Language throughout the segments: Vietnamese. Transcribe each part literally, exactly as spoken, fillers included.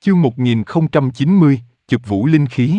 Chương một nghìn không trăm chín mươi, chụp vũ linh khí.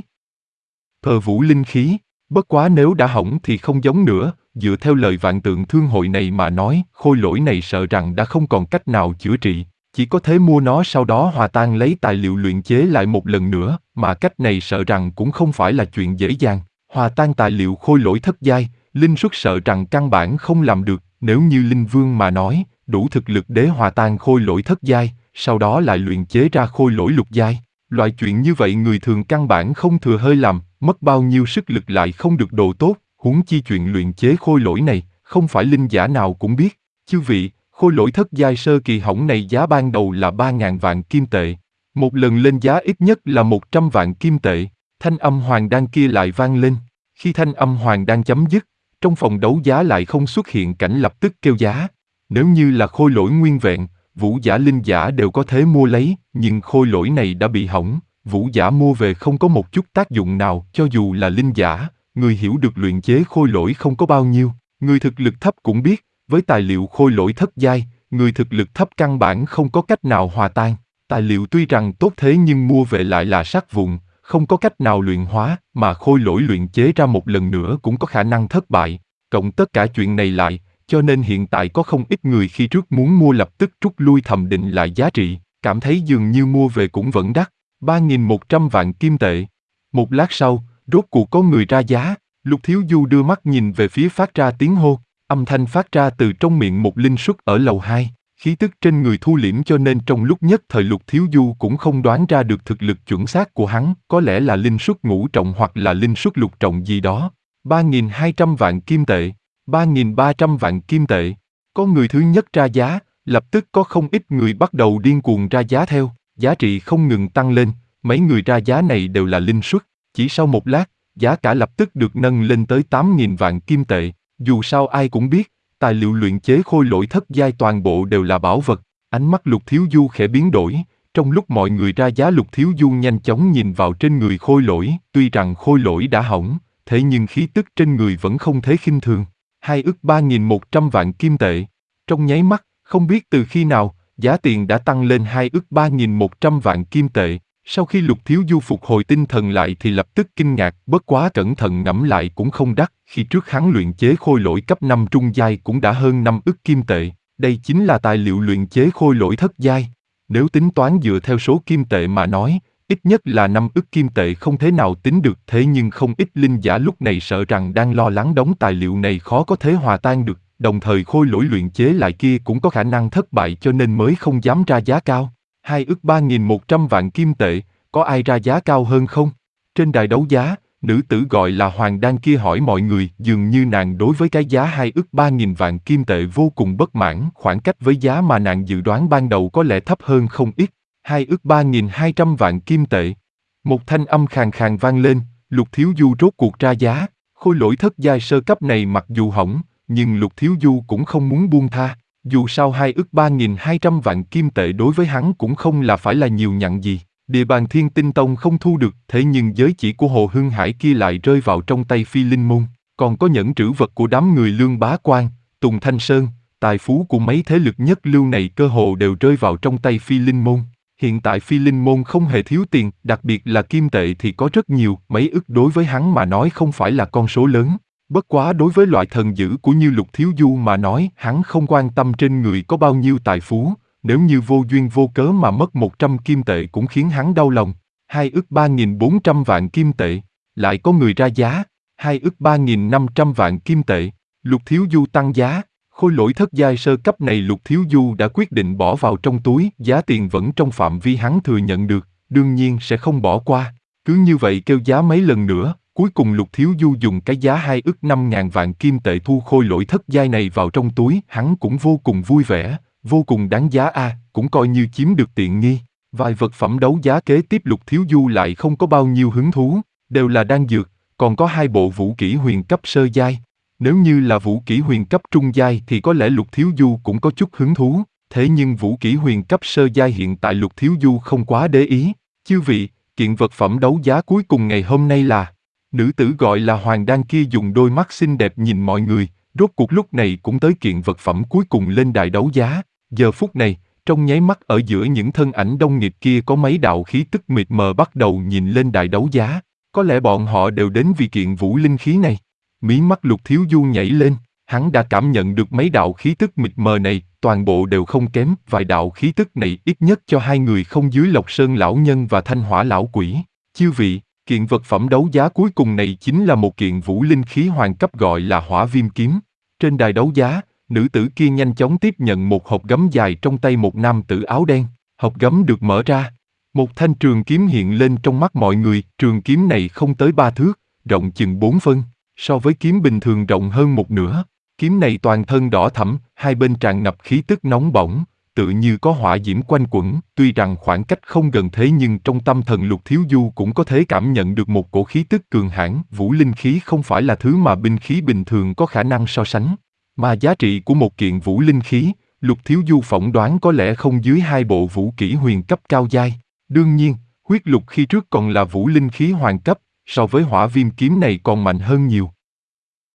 Thờ vũ linh khí, bất quá nếu đã hỏng thì không giống nữa, dựa theo lời vạn tượng thương hội này mà nói, khôi lỗi này sợ rằng đã không còn cách nào chữa trị, chỉ có thể mua nó sau đó hòa tan lấy tài liệu luyện chế lại một lần nữa, mà cách này sợ rằng cũng không phải là chuyện dễ dàng. Hòa tan tài liệu khôi lỗi thất giai, linh xuất sợ rằng căn bản không làm được, nếu như linh vương mà nói, đủ thực lực để hòa tan khôi lỗi thất giai, sau đó lại luyện chế ra khôi lỗi lục giai. Loại chuyện như vậy người thường căn bản không thừa hơi làm, mất bao nhiêu sức lực lại không được đồ tốt, huống chi chuyện luyện chế khôi lỗi này, không phải linh giả nào cũng biết. Chư vị, khôi lỗi thất giai sơ kỳ hỏng này giá ban đầu là ba ngàn vạn kim tệ. Một lần lên giá ít nhất là một trăm vạn kim tệ. Thanh âm hoàng đan kia lại vang lên. Khi thanh âm hoàng đan chấm dứt, trong phòng đấu giá lại không xuất hiện cảnh lập tức kêu giá. Nếu như là khôi lỗi nguyên vẹn, vũ giả linh giả đều có thể mua lấy, nhưng khôi lỗi này đã bị hỏng, vũ giả mua về không có một chút tác dụng nào, cho dù là linh giả, người hiểu được luyện chế khôi lỗi không có bao nhiêu, người thực lực thấp cũng biết, với tài liệu khôi lỗi thất giai, người thực lực thấp căn bản không có cách nào hòa tan, tài liệu tuy rằng tốt thế nhưng mua về lại là sắt vụn, không có cách nào luyện hóa, mà khôi lỗi luyện chế ra một lần nữa cũng có khả năng thất bại, cộng tất cả chuyện này lại, cho nên hiện tại có không ít người khi trước muốn mua lập tức rút lui thẩm định lại giá trị, cảm thấy dường như mua về cũng vẫn đắt, ba nghìn một trăm vạn kim tệ. Một lát sau, rốt cuộc có người ra giá, Lục Thiếu Du đưa mắt nhìn về phía phát ra tiếng hô, âm thanh phát ra từ trong miệng một linh xuất ở lầu hai, khí tức trên người thu liễm cho nên trong lúc nhất thời Lục Thiếu Du cũng không đoán ra được thực lực chuẩn xác của hắn, có lẽ là linh xuất ngũ trọng hoặc là linh xuất lục trọng gì đó. ba nghìn hai trăm vạn kim tệ. ba nghìn ba trăm vạn kim tệ. Có người thứ nhất ra giá, lập tức có không ít người bắt đầu điên cuồng ra giá theo, giá trị không ngừng tăng lên, mấy người ra giá này đều là linh xuất, chỉ sau một lát, giá cả lập tức được nâng lên tới tám nghìn vạn kim tệ, dù sao ai cũng biết, tài liệu luyện chế khôi lỗi thất giai toàn bộ đều là bảo vật, ánh mắt Lục Thiếu Du khẽ biến đổi, trong lúc mọi người ra giá Lục Thiếu Du nhanh chóng nhìn vào trên người khôi lỗi, tuy rằng khôi lỗi đã hỏng, thế nhưng khí tức trên người vẫn không thể khinh thường. Hai ức ba nghìn một trăm vạn kim tệ. Trong nháy mắt, không biết từ khi nào, giá tiền đã tăng lên hai ức ba nghìn một trăm vạn kim tệ. Sau khi Lục Thiếu Du phục hồi tinh thần lại thì lập tức kinh ngạc, bất quá cẩn thận ngẫm lại cũng không đắt, khi trước hắn luyện chế khôi lỗi cấp năm trung giai cũng đã hơn năm ức kim tệ. Đây chính là tài liệu luyện chế khôi lỗi thất giai. Nếu tính toán dựa theo số kim tệ mà nói, ít nhất là năm ức kim tệ không thể nào tính được, thế nhưng không ít linh giả lúc này sợ rằng đang lo lắng đống tài liệu này khó có thể hòa tan được, đồng thời khôi lỗi luyện chế lại kia cũng có khả năng thất bại cho nên mới không dám ra giá cao. Hai ức ba nghìn một trăm vạn kim tệ, có ai ra giá cao hơn không? Trên đài đấu giá, nữ tử gọi là Hoàng Đan kia hỏi mọi người, dường như nàng đối với cái giá hai ức ba nghìn vạn kim tệ vô cùng bất mãn, khoảng cách với giá mà nàng dự đoán ban đầu có lẽ thấp hơn không ít. Hai ức ba nghìn hai trăm vạn kim tệ. Một thanh âm khàn khàn vang lên, Lục Thiếu Du rốt cuộc ra giá, khôi lỗi thất giai sơ cấp này mặc dù hỏng, nhưng Lục Thiếu Du cũng không muốn buông tha, dù sao hai ức ba nghìn hai trăm vạn kim tệ đối với hắn cũng không là phải là nhiều nhặn gì, địa bàn Thiên Tinh Tông không thu được, thế nhưng giới chỉ của Hồ Hưng Hải kia lại rơi vào trong tay Phi Linh Môn, còn có nhẫn trữ vật của đám người Lương Bá Quan, Tùng Thanh Sơn, tài phú của mấy thế lực nhất lưu này cơ hồ đều rơi vào trong tay Phi Linh Môn. Hiện tại Phi Linh Môn không hề thiếu tiền, đặc biệt là kim tệ thì có rất nhiều, mấy ức đối với hắn mà nói không phải là con số lớn. Bất quá đối với loại thần dữ của như Lục Thiếu Du mà nói, hắn không quan tâm trên người có bao nhiêu tài phú, nếu như vô duyên vô cớ mà mất một trăm kim tệ cũng khiến hắn đau lòng. Hai ức ba nghìn bốn trăm vạn kim tệ, lại có người ra giá, hai ức ba nghìn năm trăm vạn kim tệ, Lục Thiếu Du tăng giá. Khôi lỗi thất giai sơ cấp này Lục Thiếu Du đã quyết định bỏ vào trong túi, giá tiền vẫn trong phạm vi hắn thừa nhận được, đương nhiên sẽ không bỏ qua. Cứ như vậy kêu giá mấy lần nữa, cuối cùng Lục Thiếu Du dùng cái giá hai ức năm ngàn vạn kim tệ thu khôi lỗi thất giai này vào trong túi, hắn cũng vô cùng vui vẻ, vô cùng đáng giá a, à, cũng coi như chiếm được tiện nghi. Vài vật phẩm đấu giá kế tiếp Lục Thiếu Du lại không có bao nhiêu hứng thú, đều là đan dược, còn có hai bộ vũ kỹ huyền cấp sơ giai. Nếu như là vũ kỹ huyền cấp trung giai thì có lẽ Lục Thiếu Du cũng có chút hứng thú, thế nhưng vũ kỹ huyền cấp sơ giai hiện tại Lục Thiếu Du không quá để ý. Chư vị, kiện vật phẩm đấu giá cuối cùng ngày hôm nay là, nữ tử gọi là Hoàng Đan kia dùng đôi mắt xinh đẹp nhìn mọi người, rốt cuộc lúc này cũng tới kiện vật phẩm cuối cùng lên đài đấu giá. Giờ phút này, Trong nháy mắt ở giữa những thân ảnh đông nghịt kia có mấy đạo khí tức mịt mờ bắt đầu nhìn lên đài đấu giá. Có lẽ bọn họ đều đến vì kiện vũ linh khí này. Mí mắt Lục Thiếu Du nhảy lên, hắn đã cảm nhận được mấy đạo khí tức mịt mờ này, toàn bộ đều không kém, vài đạo khí tức này ít nhất cho hai người không dưới Lộc Sơn lão nhân và Thanh Hỏa lão quỷ. Chư vị, kiện vật phẩm đấu giá cuối cùng này chính là một kiện vũ linh khí hoàng cấp gọi là Hỏa Viêm kiếm. Trên đài đấu giá, nữ tử kia nhanh chóng tiếp nhận một hộp gấm dài trong tay một nam tử áo đen. Hộp gấm được mở ra. Một thanh trường kiếm hiện lên trong mắt mọi người, trường kiếm này không tới ba thước, rộng chừng bốn phân, so với kiếm bình thường rộng hơn một nửa. Kiếm này toàn thân đỏ thẫm, hai bên tràn ngập khí tức nóng bỏng, tự như có hỏa diễm quanh quẩn, tuy rằng khoảng cách không gần thế nhưng trong tâm thần Lục Thiếu Du cũng có thể cảm nhận được một cổ khí tức cường hãn. Vũ linh khí không phải là thứ mà binh khí bình thường có khả năng so sánh, mà giá trị của một kiện vũ linh khí, Lục Thiếu Du phỏng đoán có lẽ không dưới hai bộ vũ kỹ huyền cấp cao giai. Đương nhiên, huyết lục khi trước còn là vũ linh khí hoàng cấp, so với hỏa viêm kiếm này còn mạnh hơn nhiều.